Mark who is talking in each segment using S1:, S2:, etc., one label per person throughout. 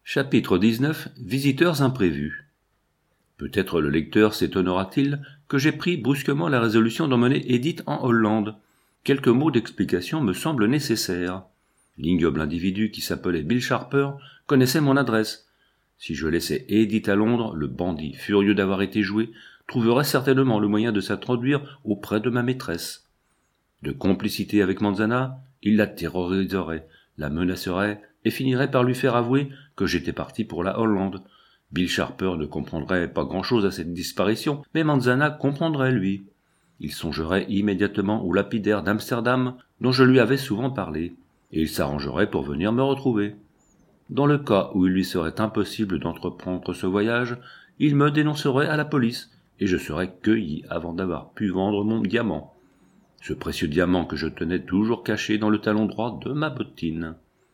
S1: Chapitre 19. Visiteurs imprévus. Peut-être le lecteur s'étonnera-t-il que j'ai pris brusquement la résolution d'emmener Edith en Hollande. Quelques mots d'explication me semblent nécessaires. L'ignoble individu qui s'appelait Bill Sharper connaissait mon adresse. Si je laissais Edith à Londres, le bandit, furieux d'avoir été joué, trouverait certainement le moyen de s'introduire auprès de ma maîtresse. De complicité avec Manzana, il la terroriserait, la menacerait et finirait par lui faire avouer que j'étais parti pour la Hollande. Bill Sharper ne comprendrait pas grand-chose à cette disparition, mais Manzana comprendrait, lui. Il songerait immédiatement au lapidaire d'Amsterdam dont je lui avais souvent parlé, et il s'arrangerait pour venir me retrouver. Dans le cas où il lui serait impossible d'entreprendre ce voyage, il me dénoncerait à la police, et je serais cueilli avant d'avoir pu vendre mon diamant. Ce précieux diamant que je tenais toujours caché dans le talon droit de ma bottine.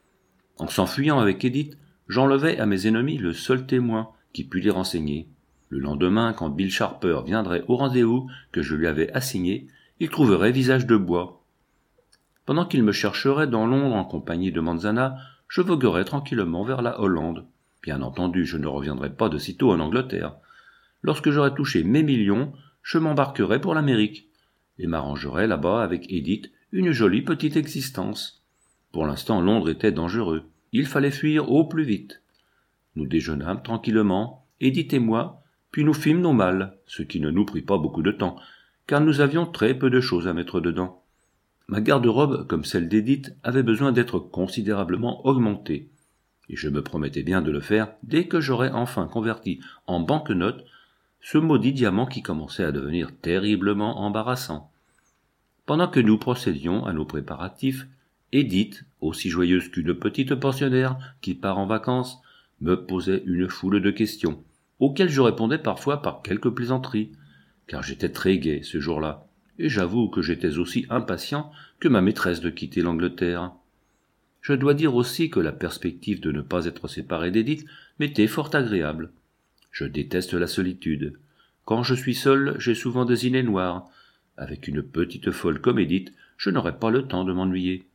S1: En s'enfuyant avec Edith, j'enlevais à mes ennemis le seul témoin qui pût les renseigner. Le lendemain, quand Bill Sharper viendrait au rendez-vous que je lui avais assigné, il trouverait visage de bois. Pendant qu'il me chercherait dans Londres en compagnie de Manzana, je voguerais tranquillement vers la Hollande. Bien entendu, je ne reviendrai pas de sitôt en Angleterre. Lorsque j'aurais touché mes millions, je m'embarquerais pour l'Amérique, et m'arrangerais là-bas avec Edith une jolie petite existence. Pour l'instant, Londres était dangereux. Il fallait fuir au plus vite. Nous déjeunâmes tranquillement, Edith et moi, puis nous fîmes nos malles, ce qui ne nous prit pas beaucoup de temps, car nous avions très peu de choses à mettre dedans. Ma garde-robe, comme celle d'Edith, avait besoin d'être considérablement augmentée, et je me promettais bien de le faire dès que j'aurais enfin converti en banquenote ce maudit diamant qui commençait à devenir terriblement embarrassant. Pendant que nous procédions à nos préparatifs, Edith, aussi joyeuse qu'une petite pensionnaire qui part en vacances, me posait une foule de questions, auxquelles je répondais parfois par quelques plaisanteries, car j'étais très gai ce jour-là, et j'avoue que j'étais aussi impatient que ma maîtresse de quitter l'Angleterre. Je dois dire aussi que la perspective de ne pas être séparé d'Edith m'était fort agréable. Je déteste la solitude. Quand je suis seul, j'ai souvent des idées noires. Avec une petite folle comme Edith, je n'aurais pas le temps de m'ennuyer.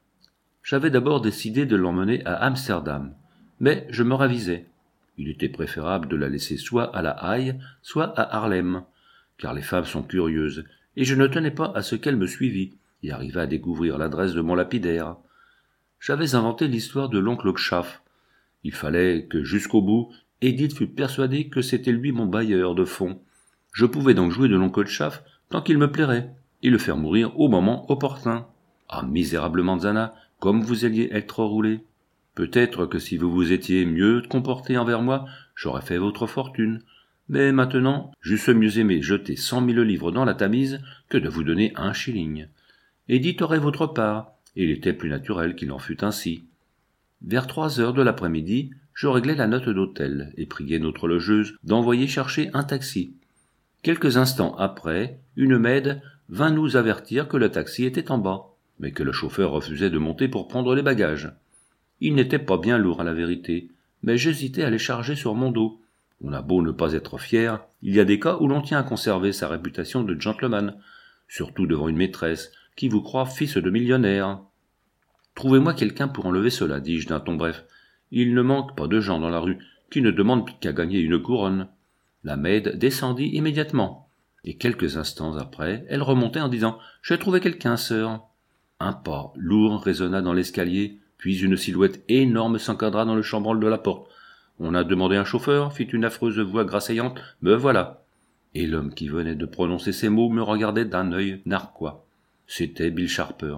S1: J'avais d'abord décidé de l'emmener à Amsterdam, mais je me ravisais. Il était préférable de la laisser soit à La Haye, soit à Haarlem, car les femmes sont curieuses, et je ne tenais pas à ce qu'elle me suivît et arrivât à découvrir l'adresse de mon lapidaire. J'avais inventé l'histoire de l'oncle Schaff. Il fallait que, jusqu'au bout, Edith fût persuadée que c'était lui mon bailleur de fonds. Je pouvais donc jouer de l'oncle Schaff tant qu'il me plairait, et le faire mourir au moment opportun. Ah, misérable Manzana, comme vous alliez être roulé. Peut-être que si vous vous étiez mieux comporté envers moi, j'aurais fait votre fortune. Mais maintenant, j'eusse mieux aimé jeter 100 000 livres dans la Tamise que de vous donner un shilling. Edith aurait votre part, et il était plus naturel qu'il en fût ainsi. Vers 3 heures de l'après-midi, je réglai la note d'hôtel et priai notre logeuse d'envoyer chercher un taxi. Quelques instants après, une maid vint nous avertir que le taxi était en bas, mais que le chauffeur refusait de monter pour prendre les bagages. Il n'était pas bien lourd à la vérité, mais j'hésitais à les charger sur mon dos. On a beau ne pas être fier, il y a des cas où l'on tient à conserver sa réputation de gentleman, surtout devant une maîtresse, qui vous croit fils de millionnaire. Trouvez-moi quelqu'un pour enlever cela, dis-je d'un ton bref. Il ne manque pas de gens dans la rue qui ne demandent qu'à gagner une couronne. La maid descendit immédiatement, et quelques instants après, elle remontait en disant « J'ai trouvé quelqu'un, sœur ». Un pas lourd résonna dans l'escalier, puis une silhouette énorme s'encadra dans le chambranle de la porte. « On a demandé un chauffeur » fit une affreuse voix grasseillante. « Me voilà !» Et l'homme qui venait de prononcer ces mots me regardait d'un œil narquois. C'était Bill Sharper.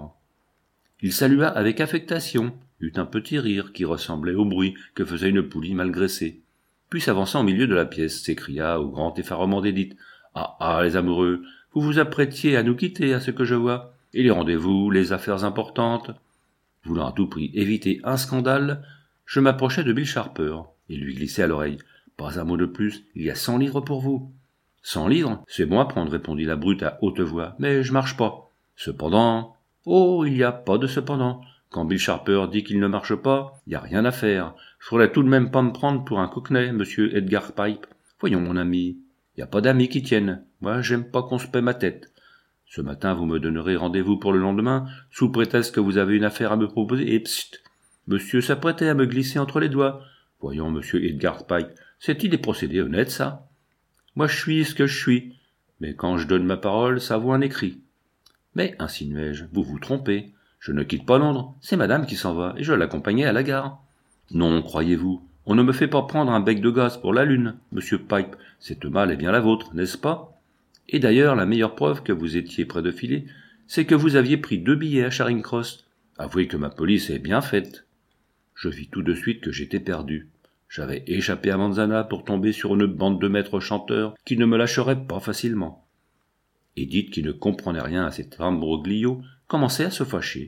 S1: Il salua avec affectation, eut un petit rire qui ressemblait au bruit que faisait une poulie mal graissée. Puis s'avança au milieu de la pièce, s'écria au grand effarement d'Edith. « Ah, les amoureux, vous vous apprêtiez à nous quitter, à ce que je vois. Et les rendez-vous, les affaires importantes ?» Voulant à tout prix éviter un scandale, je m'approchai de Bill Sharper et lui glissai à l'oreille. « Pas un mot de plus, il y a 100 livres pour vous. »« 100 livres, c'est bon à prendre, répondit la brute à haute voix, mais je marche pas. Cependant... Oh, il n'y a pas de cependant. Quand Bill Sharper dit qu'il ne marche pas, il n'y a rien à faire. Faudrait tout de même pas me prendre pour un cockney, monsieur Edgar Pipe. Voyons, mon ami, il n'y a pas d'amis qui tiennent. Moi, j'aime pas qu'on se paie ma tête. Ce matin, vous me donnerez rendez-vous pour le lendemain, sous prétexte que vous avez une affaire à me proposer, et psst, monsieur s'apprêtait à me glisser entre les doigts. Voyons, monsieur Edgar Pike, c'est-il des procédés honnêtes, ça? Moi, je suis ce que je suis, mais quand je donne ma parole, ça vaut un écrit. Mais, insinuai-je, vous vous trompez. Je ne quitte pas Londres, c'est madame qui s'en va, et je l'accompagnais à la gare. Non, croyez-vous, on ne me fait pas prendre un bec de gaz pour la lune, monsieur Pipe, cette malle est bien la vôtre, n'est-ce pas? Et d'ailleurs, la meilleure preuve que vous étiez près de filer, c'est que vous aviez pris 2 billets à Charing Cross. Avouez que ma police est bien faite. Je vis tout de suite que j'étais perdu. J'avais échappé à Manzana pour tomber sur une bande de maîtres chanteurs qui ne me lâcheraient pas facilement. Edith, qui ne comprenait rien à cet imbroglio, commençait à se fâcher.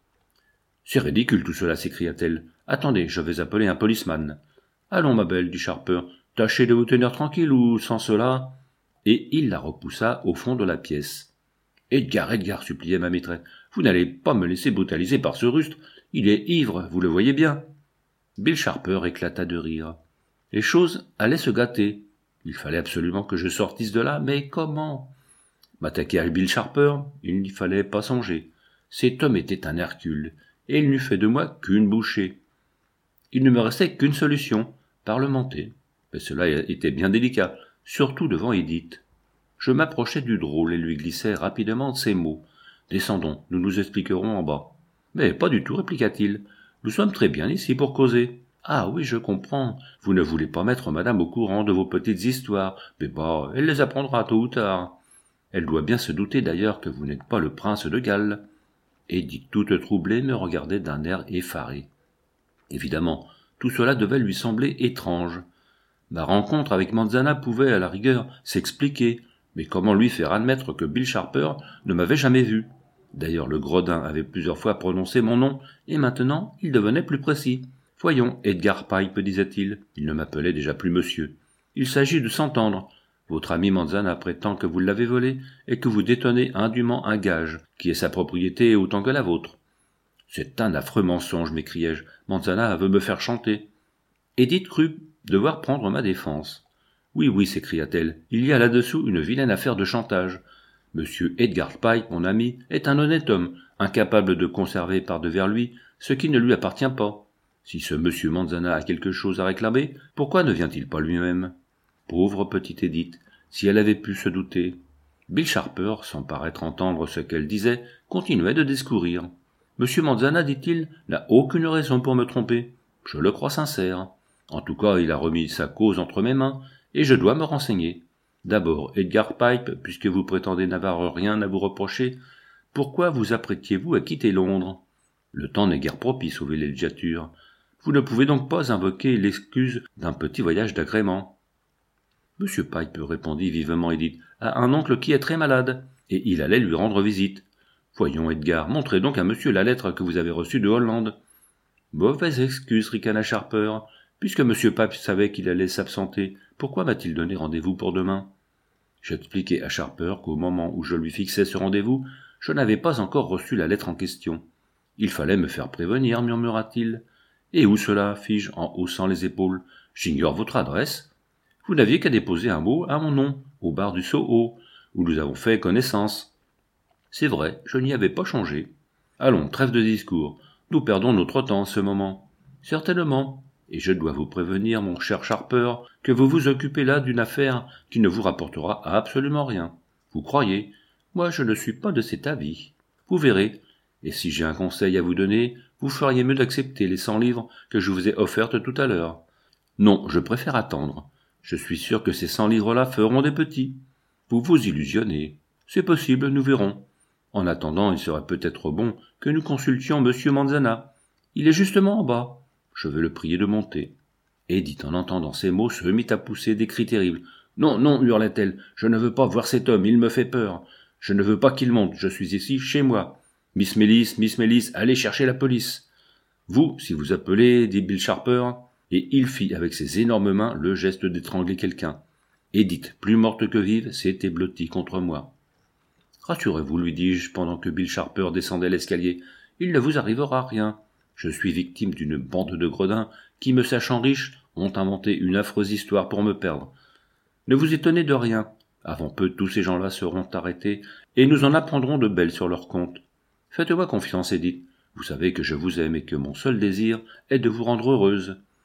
S1: « C'est ridicule tout cela, s'écria-t-elle. Attendez, je vais appeler un policeman. Allons, ma belle, dit Sharper, tâchez de vous tenir tranquille ou sans cela. Et il la repoussa au fond de la pièce. Edgar, Edgar, suppliait ma maîtresse, vous n'allez pas me laisser brutaliser par ce rustre. Il est ivre, vous le voyez bien. Bill Sharper éclata de rire. Les choses allaient se gâter. Il fallait absolument que je sortisse de là, mais comment? M'attaquer à Bill Sharper, il n'y fallait pas songer. Cet homme était un Hercule, et il n'eût fait de moi qu'une bouchée. Il ne me restait qu'une solution, parlementer. Mais cela était bien délicat, surtout devant Edith. Je m'approchai du drôle et lui glissai rapidement ces mots. « Descendons, nous nous expliquerons en bas. »« Mais pas du tout, répliqua-t-il. Nous sommes très bien ici pour causer. »« Ah oui, je comprends. Vous ne voulez pas mettre madame au courant de vos petites histoires. Mais bah, elle les apprendra tôt ou tard. Elle doit bien se douter d'ailleurs que vous n'êtes pas le prince de Galles. » Edith, toute troublée, me regardait d'un air effaré. Évidemment, tout cela devait lui sembler étrange. Ma rencontre avec Manzana pouvait, à la rigueur, s'expliquer, mais comment lui faire admettre que Bill Sharper ne m'avait jamais vu? D'ailleurs, le gredin avait plusieurs fois prononcé mon nom, et maintenant, il devenait plus précis. « Voyons, Edgar Pipe, disait-il, il ne m'appelait déjà plus monsieur. Il s'agit de s'entendre. Votre ami Manzana prétend que vous l'avez volé, et que vous détenez indûment un gage, qui est sa propriété autant que la vôtre. »« C'est un affreux mensonge, m'écriai-je. Manzana veut me faire chanter. » Edith crut devoir prendre ma défense. « Oui, oui, s'écria-t-elle, il y a là-dessous une vilaine affaire de chantage. Monsieur Edgar Pike, mon ami, est un honnête homme, incapable de conserver par devers lui ce qui ne lui appartient pas. Si ce monsieur Manzana a quelque chose à réclamer, pourquoi ne vient-il pas lui-même? Pauvre petite Edith, si elle avait pu se douter. » Bill Sharper, sans paraître entendre ce qu'elle disait, continuait de discourir. « Monsieur Manzana, dit-il, n'a aucune raison pour me tromper. Je le crois sincère. En tout cas, il a remis sa cause entre mes mains, et je dois me renseigner. D'abord, Edgar Pipe, puisque vous prétendez n'avoir rien à vous reprocher, pourquoi vous apprêtiez-vous à quitter Londres? Le temps n'est guère propice aux villégiatures. Vous ne pouvez donc pas invoquer l'excuse d'un petit voyage d'agrément. » Monsieur Pipe, répondit vivement Edith, a un oncle qui est très malade, et il allait lui rendre visite. Voyons, Edgar, montrez donc à monsieur la lettre que vous avez reçue de Hollande. Mauvaise excuse, ricana Sharper. Puisque monsieur Pipe savait qu'il allait s'absenter, pourquoi m'a-t-il donné rendez-vous pour demain? J'expliquai à Sharper qu'au moment où je lui fixais ce rendez-vous, je n'avais pas encore reçu la lettre en question. Il fallait me faire prévenir, murmura-t-il. Et où cela? Fis-je en haussant les épaules. J'ignore votre adresse. Vous n'aviez qu'à déposer un mot à mon nom, au bar du Soho, où nous avons fait connaissance. C'est vrai, je n'y avais pas changé. Allons, trêve de discours. Nous perdons notre temps en ce moment. Certainement. Et je dois vous prévenir, mon cher Sharper, que vous vous occupez là d'une affaire qui ne vous rapportera absolument rien. Vous croyez? Moi, je ne suis pas de cet avis. Vous verrez. Et si j'ai un conseil à vous donner, vous feriez mieux d'accepter les 100 livres que je vous ai offertes tout à l'heure. Non, je préfère attendre. Je suis sûr que ces 100 livres-là feront des petits. Vous vous illusionnez. C'est possible, nous verrons. En attendant, il serait peut-être bon que nous consultions monsieur Manzana. Il est justement en bas. Je vais le prier de monter. Edith, en entendant ces mots, se mit à pousser des cris terribles. « Non, non, hurla-t-elle, je ne veux pas voir cet homme, il me fait peur. Je ne veux pas qu'il monte, je suis ici, chez moi. Miss Mélis, allez chercher la police. Vous, si vous appelez, dit Bill Sharper, et il fit avec ses énormes mains le geste d'étrangler quelqu'un. Edith, plus morte que vive, s'était blottie contre moi. Rassurez-vous, lui dis-je, pendant que Bill Sharper descendait l'escalier, il ne vous arrivera rien. Je suis victime d'une bande de gredins qui, me sachant riche, ont inventé une affreuse histoire pour me perdre. Ne vous étonnez de rien. Avant peu, tous ces gens-là seront arrêtés, et nous en apprendrons de belles sur leur compte. Faites-moi confiance, Edith. Vous savez que je vous aime et que mon seul désir est de vous rendre heureuse.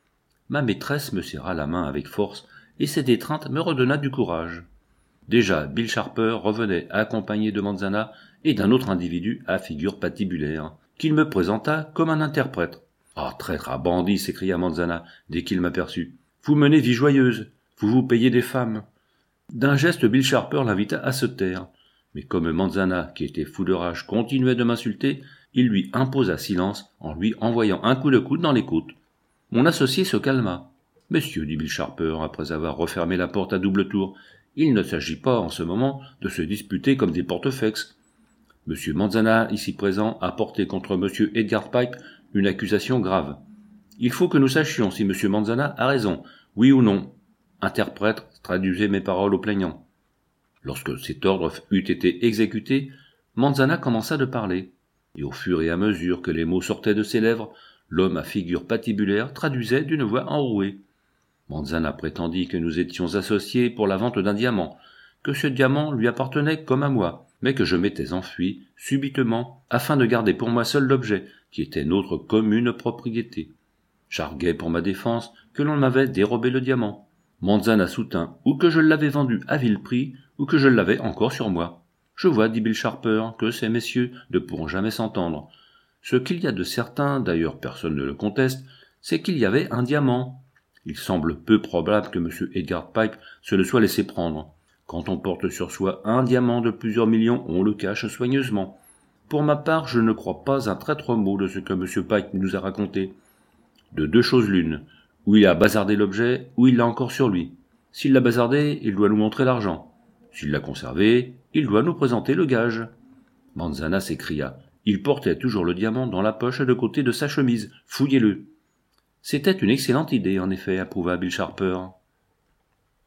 S1: Ma maîtresse me serra la main avec force, et cette étreinte me redonna du courage. Déjà, Bill Sharper revenait accompagné de Manzana et d'un autre individu à figure patibulaire, qu'il me présenta comme un interprète. « Ah, traître à bandit !» s'écria Manzana dès qu'il m'aperçut. « Vous menez vie joyeuse, vous vous payez des femmes. » D'un geste, Bill Sharper l'invita à se taire, mais comme Manzana, qui était fou de rage, continuait de m'insulter, il lui imposa silence en lui envoyant un coup de coude dans les côtes. Mon associé se calma. « Messieurs, dit Bill Sharper, après avoir refermé la porte à double tour, il ne s'agit pas, en ce moment, de se disputer comme des portefeuilles. Monsieur Manzana, ici présent, a porté contre monsieur Edgar Pipe une accusation grave. Il faut que nous sachions si monsieur Manzana a raison, oui ou non. Interprète, traduisez mes paroles au plaignant. » Lorsque cet ordre eut été exécuté, Manzana commença de parler, et au fur et à mesure que les mots sortaient de ses lèvres, l'homme à figure patibulaire traduisait d'une voix enrouée. Manzana prétendit que nous étions associés pour la vente d'un diamant, que ce diamant lui appartenait comme à moi, mais que je m'étais enfui subitement afin de garder pour moi seul l'objet qui était notre commune propriété. J'arguai pour ma défense que l'on m'avait dérobé le diamant. Manzana soutint ou que je l'avais vendu à vil prix ou que je l'avais encore sur moi. Je vois, dit Bill Sharper, que ces messieurs ne pourront jamais s'entendre. Ce qu'il y a de certain, d'ailleurs personne ne le conteste, c'est qu'il y avait un diamant. Il semble peu probable que M. Edgar Pipe se le soit laissé prendre. Quand on porte sur soi un diamant de plusieurs millions, on le cache soigneusement. Pour ma part, je ne crois pas un traître mot de ce que M. Pipe nous a raconté. De deux choses l'une, ou il a bazardé l'objet, ou il l'a encore sur lui. S'il l'a bazardé, il doit nous montrer l'argent. S'il l'a conservé, il doit nous présenter le gage. Manzana s'écria. Il portait toujours le diamant dans la poche de côté de sa chemise. Fouillez-le. C'était une excellente idée, en effet, approuva Bill Sharper.